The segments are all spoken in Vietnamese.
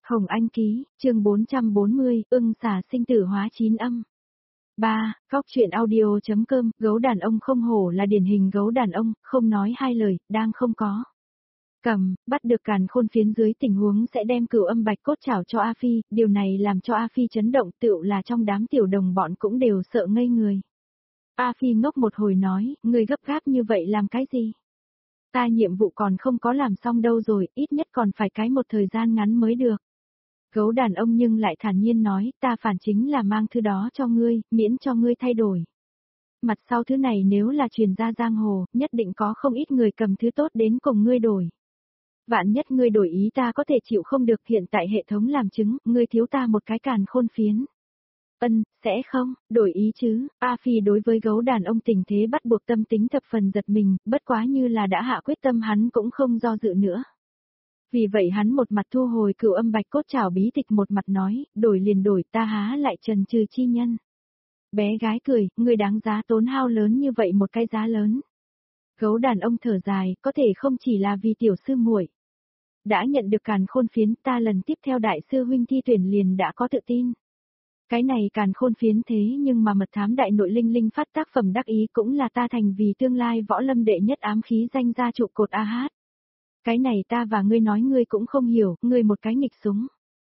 Hồng Anh ký, chương 440, ưng xà sinh tử hóa chín âm. 3. Góc truyện audio.com, gấu đàn ông không hổ là điển hình gấu đàn ông, không nói hai lời, đang không có. Bắt được càn khôn phiến dưới tình huống sẽ đem cửu âm bạch cốt trảo cho A Phi, điều này làm cho A Phi chấn động, tựu là trong đám tiểu đồng bọn cũng đều sợ ngây người. A Phi ngốc một hồi nói, người gấp gáp như vậy làm cái gì? Ta nhiệm vụ còn không có làm xong đâu rồi, ít nhất còn phải cái một thời gian ngắn mới được. Gấu đàn ông nhưng lại thản nhiên nói, ta phản chính là mang thứ đó cho ngươi, miễn cho ngươi thay đổi. Mặt sau thứ này nếu là truyền ra giang hồ, nhất định có không ít người cầm thứ tốt đến cùng ngươi đổi. Vạn nhất ngươi đổi ý ta có thể chịu không được, hiện tại hệ thống làm chứng, ngươi thiếu ta một cái càn khôn phiến. Sẽ không, đổi ý chứ. A Phi đối với gấu đàn ông tình thế bắt buộc tâm tính thập phần giật mình, bất quá như là đã hạ quyết tâm hắn cũng không do dự nữa. Vì vậy hắn một mặt thu hồi cửu âm bạch cốt trảo bí tịch, một mặt nói, đổi liền đổi, ta há lại trần trừ chi nhân. Bé gái cười, người đáng giá tốn hao lớn như vậy một cái giá lớn. Gấu đàn ông thở dài, có thể không chỉ là vì tiểu sư muội. Đã nhận được càn khôn phiến, ta lần tiếp theo đại sư huynh thi tuyển liền đã có tự tin. Cái này càn khôn phiến thế nhưng mà mật thám đại nội linh linh phát tác phẩm đắc ý cũng là ta thành vì tương lai võ lâm đệ nhất ám khí danh gia trụ cột A Hát. Cái này ta và ngươi nói ngươi cũng không hiểu, ngươi một cái nghịch súng.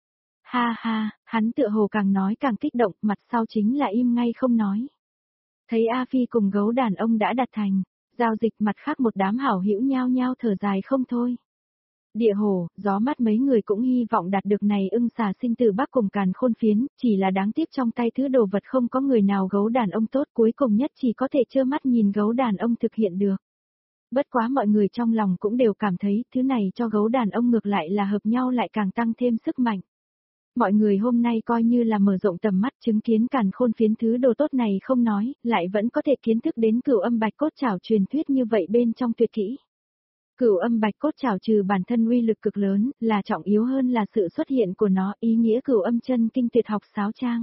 Ha ha, hắn tựa hồ càng nói càng kích động, mặt sau chính là im ngay không nói. Thấy A Phi cùng gấu đàn ông đã đạt thành, giao dịch, mặt khác một đám hảo hữu nhao nhao thở dài không thôi. Địa hồ, gió mắt mấy người cũng hy vọng đạt được này ưng xà sinh tử bắc cùng càn khôn phiến, chỉ là đáng tiếc trong tay thứ đồ vật không có người nào gấu đàn ông tốt, cuối cùng nhất chỉ có thể trơ mắt nhìn gấu đàn ông thực hiện được. Bất quá mọi người trong lòng cũng đều cảm thấy thứ này cho gấu đàn ông ngược lại là hợp nhau, lại càng tăng thêm sức mạnh. Mọi người hôm nay coi như là mở rộng tầm mắt, chứng kiến càn khôn phiến thứ đồ tốt này không nói, lại vẫn có thể kiến thức đến cửu âm bạch cốt trảo truyền thuyết như vậy bên trong tuyệt kỹ. Cửu âm bạch cốt trảo trừ bản thân uy lực cực lớn, là trọng yếu hơn là sự xuất hiện của nó, ý nghĩa cửu âm chân kinh tuyệt học sáo trang.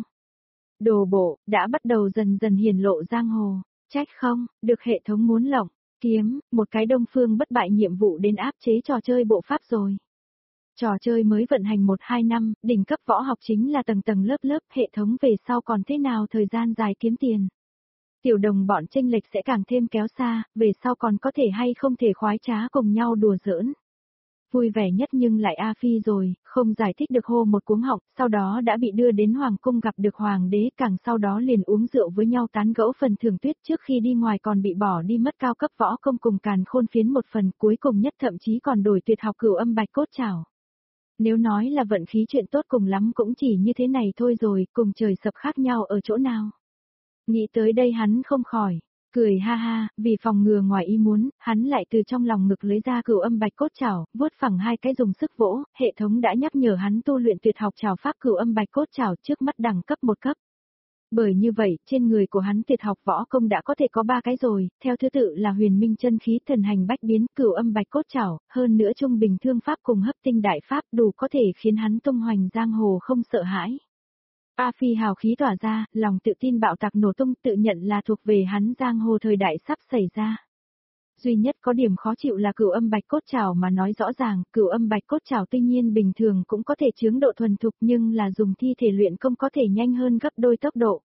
Đồ bộ, đã bắt đầu dần dần hiển lộ giang hồ, trách không, được hệ thống muốn lộng, kiếm, một cái đông phương bất bại nhiệm vụ đến áp chế trò chơi bộ pháp rồi. Trò chơi mới vận hành 1-2 năm, đỉnh cấp võ học chính là tầng tầng lớp lớp, hệ thống về sau còn thế nào thời gian dài kiếm tiền. Tiểu đồng bọn chênh lệch sẽ càng thêm kéo xa, về sau còn có thể hay không thể khoái trá cùng nhau đùa giỡn. Vui vẻ nhất nhưng lại A Phi rồi, không giải thích được hô một cuống họng, sau đó đã bị đưa đến hoàng cung gặp được hoàng đế, càng sau đó liền uống rượu với nhau tán gẫu phần thưởng tuyết, trước khi đi ngoài còn bị bỏ đi mất cao cấp võ công cùng càn khôn phiến một phần, cuối cùng nhất thậm chí còn đổi tuyệt học cửu âm bạch cốt trảo. Nếu nói là vận khí chuyện tốt cùng lắm cũng chỉ như thế này thôi rồi, cùng trời sập khác nhau ở chỗ nào. Nghĩ tới đây hắn không khỏi cười ha ha, vì phòng ngừa ngoài ý muốn, hắn lại từ trong lòng ngực lấy ra cửu âm bạch cốt trảo, vuốt phẳng hai cái dùng sức vỗ, hệ thống đã nhắc nhở hắn tu luyện tuyệt học trảo pháp cửu âm bạch cốt trảo, trước mắt đẳng cấp 1 cấp. Bởi như vậy, trên người của hắn tuyệt học võ công đã có thể có 3 cái rồi, theo thứ tự là huyền minh chân khí, thần hành bách biến, cửu âm bạch cốt trảo, hơn nữa trung bình thương pháp cùng hấp tinh đại pháp, đủ có thể khiến hắn tung hoành giang hồ không sợ hãi. A Phi hào khí tỏa ra, lòng tự tin bạo tạc nổ tung, tự nhận là thuộc về hắn giang hồ thời đại sắp xảy ra. Duy nhất có điểm khó chịu là cửu âm bạch cốt trảo, mà nói rõ ràng, cửu âm bạch cốt trảo tuy nhiên bình thường cũng có thể chướng độ thuần thục, nhưng là dùng thi thể luyện công có thể nhanh hơn gấp đôi tốc độ.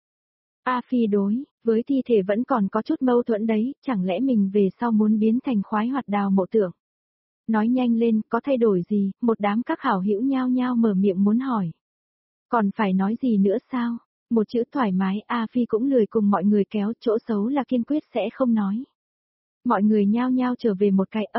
A Phi đối với thi thể vẫn còn có chút mâu thuẫn đấy, chẳng lẽ mình về sau muốn biến thành khoái hoạt đào mộ tưởng. Nói nhanh lên, có thay đổi gì, một đám các hảo hữu nhao nhao mở miệng muốn hỏi. Còn phải nói gì nữa sao? Một chữ thoải mái, A Phi cũng lười cùng mọi người kéo, chỗ xấu là kiên quyết sẽ không nói. Mọi người nhao nhao trở về một cái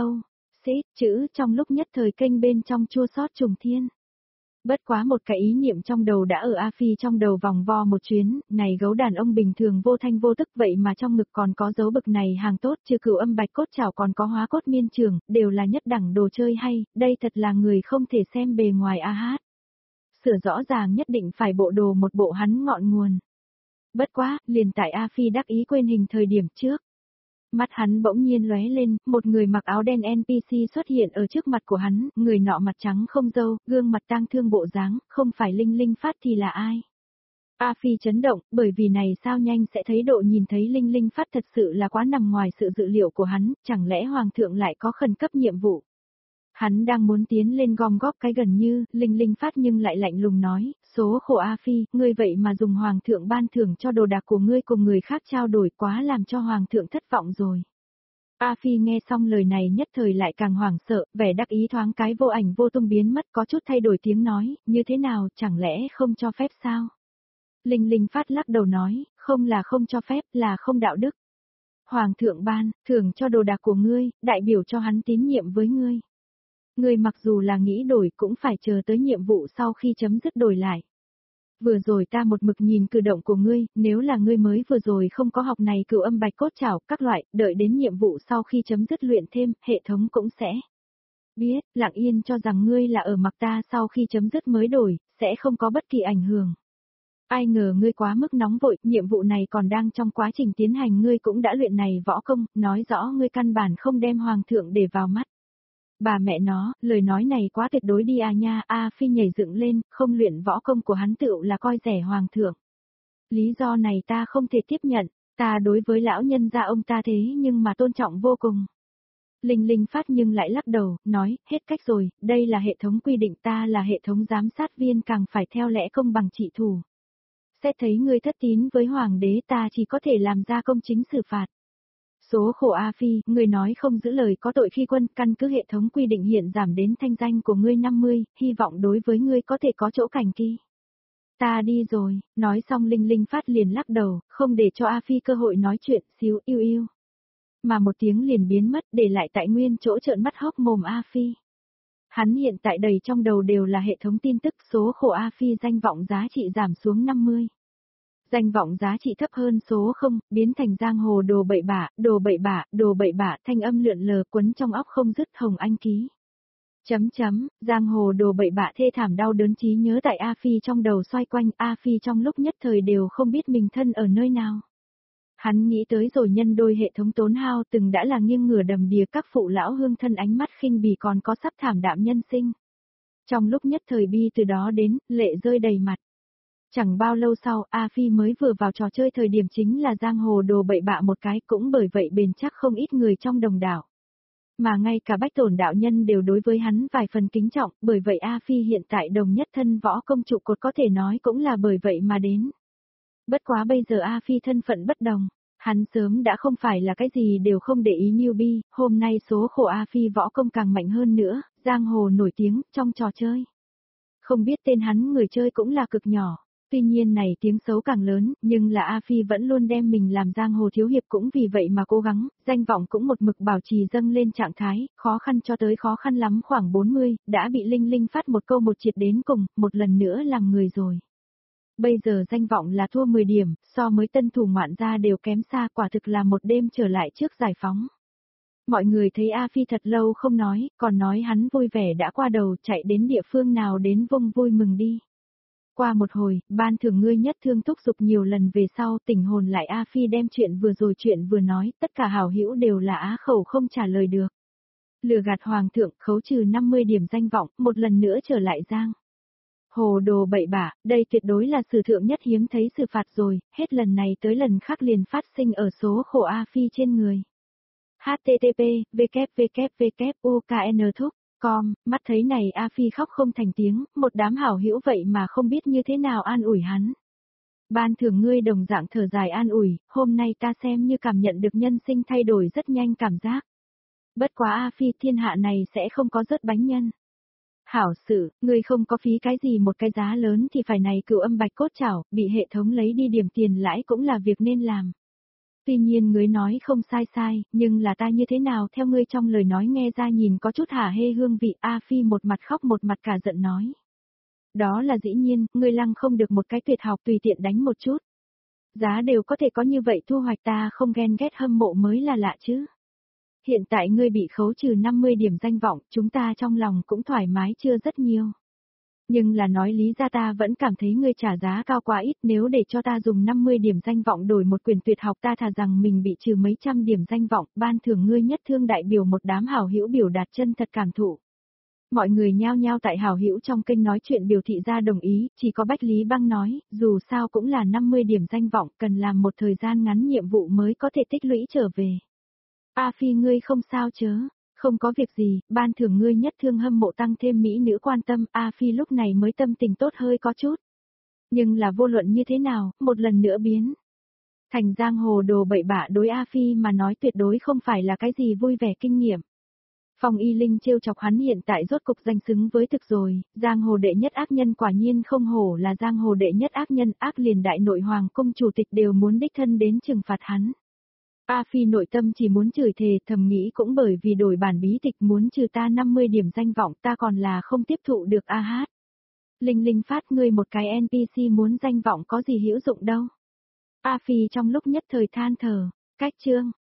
chữ trong lúc nhất thời kênh bên trong chua xót trùng thiên. Bất quá một cái ý niệm trong đầu đã ở A Phi trong đầu vòng vo một chuyến, này gấu đàn ông bình thường vô thanh vô tức vậy mà trong ngực còn có dấu bực này hàng tốt, trừ cửu âm bạch cốt trảo còn có hóa cốt miên trường, đều là nhất đẳng đồ chơi hay, đây thật là người không thể xem bề ngoài A Hát. Sửa rõ ràng nhất định phải bộ đồ một bộ hắn ngọn nguồn. Bất quá, liền tại A Phi đắc ý quên hình thời điểm trước. Mắt hắn bỗng nhiên lóe lên, một người mặc áo đen NPC xuất hiện ở trước mặt của hắn, người nọ mặt trắng không râu, gương mặt tang thương bộ dáng, không phải Linh Linh Phát thì là ai? A Phi chấn động, bởi vì này sao nhanh sẽ thấy độ nhìn thấy Linh Linh Phát thật sự là quá nằm ngoài sự dự liệu của hắn, chẳng lẽ Hoàng thượng lại có khẩn cấp nhiệm vụ? Hắn đang muốn tiến lên gom góp cái gần như, Linh Linh phát nhưng lại lạnh lùng nói, số khổ A Phi, ngươi vậy mà dùng hoàng thượng ban thưởng cho đồ đạc của ngươi cùng người khác trao đổi quá làm cho hoàng thượng thất vọng rồi. A Phi nghe xong lời này nhất thời lại càng hoảng sợ, vẻ đắc ý thoáng cái vô ảnh vô tung biến mất có chút thay đổi tiếng nói, như thế nào, chẳng lẽ không cho phép sao? Linh Linh phát lắc đầu nói, không là không cho phép, là không đạo đức. Hoàng thượng ban, thưởng cho đồ đạc của ngươi, đại biểu cho hắn tín nhiệm với ngươi. Ngươi mặc dù là nghĩ đổi cũng phải chờ tới nhiệm vụ sau khi chấm dứt đổi lại. Vừa rồi ta một mực nhìn cử động của ngươi, nếu là ngươi mới vừa rồi không có học này cửu âm bạch cốt trảo, các loại, đợi đến nhiệm vụ sau khi chấm dứt luyện thêm, hệ thống cũng sẽ biết, lặng yên cho rằng ngươi là ở mặc ta sau khi chấm dứt mới đổi, sẽ không có bất kỳ ảnh hưởng. Ai ngờ ngươi quá mức nóng vội, nhiệm vụ này còn đang trong quá trình tiến hành ngươi cũng đã luyện này võ công, nói rõ ngươi căn bản không đem hoàng thượng để vào mắt. Bà mẹ nó, lời nói này quá tuyệt đối đi à nha, A Phi nhảy dựng lên, không luyện võ công của hắn tựu là coi rẻ hoàng thượng. Lý do này ta không thể tiếp nhận, ta đối với lão nhân gia ông ta thế nhưng mà tôn trọng vô cùng. Linh Linh phát nhưng lại lắc đầu, nói, hết cách rồi, đây là hệ thống quy định ta là hệ thống giám sát viên càng phải theo lẽ công bằng trị thủ. Xét thấy ngươi thất tín với hoàng đế ta chỉ có thể làm ra công chính xử phạt. Số khổ A Phi, ngươi nói không giữ lời có tội khi quân, căn cứ hệ thống quy định hiện giảm đến thanh danh của ngươi 50, hy vọng đối với ngươi có thể có chỗ cảnh kỳ. Ta đi rồi, nói xong Linh Linh phát liền lắc đầu, không để cho A Phi cơ hội nói chuyện, xíu yêu yêu. Mà một tiếng liền biến mất để lại tại nguyên chỗ trợn mắt hốc mồm A Phi. Hắn hiện tại đầy trong đầu đều là hệ thống tin tức số khổ A Phi danh vọng giá trị giảm xuống 50. Danh vọng giá trị thấp hơn số 0, biến thành giang hồ đồ bậy bạ, đồ bậy bạ, đồ bậy bạ, thanh âm lượn lờ quấn trong óc không dứt Hồng Anh ký. Giang hồ đồ bậy bạ thê thảm đau đớn trí nhớ tại A Phi trong đầu xoay quanh, A Phi trong lúc nhất thời đều không biết mình thân ở nơi nào. Hắn nghĩ tới rồi nhân đôi hệ thống tốn hao từng đã là nghiêng ngửa đầm đìa các phụ lão hương thân ánh mắt khinh bỉ còn có sắp thảm đạm nhân sinh. Trong lúc nhất thời bi từ đó đến, lệ rơi đầy mặt. Chẳng bao lâu sau, A Phi mới vừa vào trò chơi thời điểm chính là giang hồ đồ bậy bạ một cái cũng bởi vậy bền chắc không ít người trong đồng đảo. Mà ngay cả bách tổn đạo nhân đều đối với hắn vài phần kính trọng, bởi vậy A Phi hiện tại đồng nhất thân võ công trụ cột có thể nói cũng là bởi vậy mà đến. Bất quá bây giờ A Phi thân phận bất đồng, hắn sớm đã không phải là cái gì đều không để ý newbie, hôm nay số khổ A Phi võ công càng mạnh hơn nữa, giang hồ nổi tiếng trong trò chơi. Không biết tên hắn người chơi cũng là cực nhỏ. Tuy nhiên này tiếng xấu càng lớn, nhưng là A Phi vẫn luôn đem mình làm giang hồ thiếu hiệp cũng vì vậy mà cố gắng, danh vọng cũng một mực bảo trì dâng lên trạng thái, khó khăn cho tới khó khăn lắm khoảng 40, đã bị Linh Linh phát một câu một triệt đến cùng, một lần nữa làm người rồi. Bây giờ danh vọng là thua 10 điểm, so với tân thủ ngoạn gia đều kém xa, quả thực là một đêm trở lại trước giải phóng. Mọi người thấy A Phi thật lâu không nói, còn nói hắn vui vẻ đã qua đầu chạy đến địa phương nào đến vung vui mừng đi. Qua một hồi, ban thưởng ngươi nhất thương thúc giục nhiều lần về sau tỉnh hồn lại A Phi đem chuyện vừa nói, tất cả hảo hữu đều là á khẩu không trả lời được. Lừa gạt hoàng thượng khấu trừ 50 điểm danh vọng, một lần nữa trở lại giang. Hồ đồ bậy bạ, đây tuyệt đối là sử thượng nhất hiếm thấy xử phạt rồi, hết lần này tới lần khác liền phát sinh ở số khổ A Phi trên người. http www.ukn thúc com, mắt thấy này A Phi khóc không thành tiếng, một đám hảo hữu vậy mà không biết như thế nào an ủi hắn. Ban thưởng ngươi đồng dạng thở dài an ủi, hôm nay ta xem như cảm nhận được nhân sinh thay đổi rất nhanh cảm giác. Bất quá A Phi thiên hạ này sẽ không có rớt bánh nhân. Hảo sự, ngươi không có phí cái gì một cái giá lớn thì phải này cửu âm bạch cốt chảo, bị hệ thống lấy đi điểm tiền lãi cũng là việc nên làm. Tuy nhiên ngươi nói không sai, nhưng là ta như thế nào theo ngươi trong lời nói nghe ra nhìn có chút hả hê hương vị A Phi một mặt khóc một mặt cả giận nói. Đó là dĩ nhiên, ngươi lăng không được một cái tuyệt học tùy tiện đánh một chút. Giá đều có thể có như vậy thu hoạch ta không ghen ghét hâm mộ mới là lạ chứ. Hiện tại ngươi bị khấu trừ 50 điểm danh vọng, chúng ta trong lòng cũng thoải mái chưa rất nhiều. Nhưng là nói lý ra ta vẫn cảm thấy ngươi trả giá cao quá ít nếu để cho ta dùng 50 điểm danh vọng đổi một quyền tuyệt học ta thà rằng mình bị trừ mấy trăm điểm danh vọng, ban thưởng ngươi nhất thương đại biểu một đám hảo hữu biểu đạt chân thật cảm thụ. Mọi người nhao nhao tại hảo hữu trong kênh nói chuyện biểu thị ra đồng ý, chỉ có Bách Lý Băng nói, dù sao cũng là 50 điểm danh vọng, cần làm một thời gian ngắn nhiệm vụ mới có thể tích lũy trở về. A Phi ngươi không sao chớ? Không có việc gì, ban thưởng ngươi nhất thương hâm mộ tăng thêm mỹ nữ quan tâm, A Phi lúc này mới tâm tình tốt hơi có chút. Nhưng là vô luận như thế nào, một lần nữa biến. Thành giang hồ đồ bậy bạ đối A Phi mà nói tuyệt đối không phải là cái gì vui vẻ kinh nghiệm. Phong Y Linh trêu chọc hắn hiện tại rốt cục danh xứng với thực rồi, giang hồ đệ nhất ác nhân quả nhiên không hổ là giang hồ đệ nhất ác nhân, ác liền đại nội hoàng cung chủ tịch đều muốn đích thân đến trừng phạt hắn. A Phi nội tâm chỉ muốn chửi thề, thầm nghĩ cũng bởi vì đổi bản bí tịch muốn trừ ta 50 điểm danh vọng, ta còn là không tiếp thụ được a hát. Linh Linh phát ngươi một cái NPC muốn danh vọng có gì hữu dụng đâu. A Phi trong lúc nhất thời than thở, cách chương.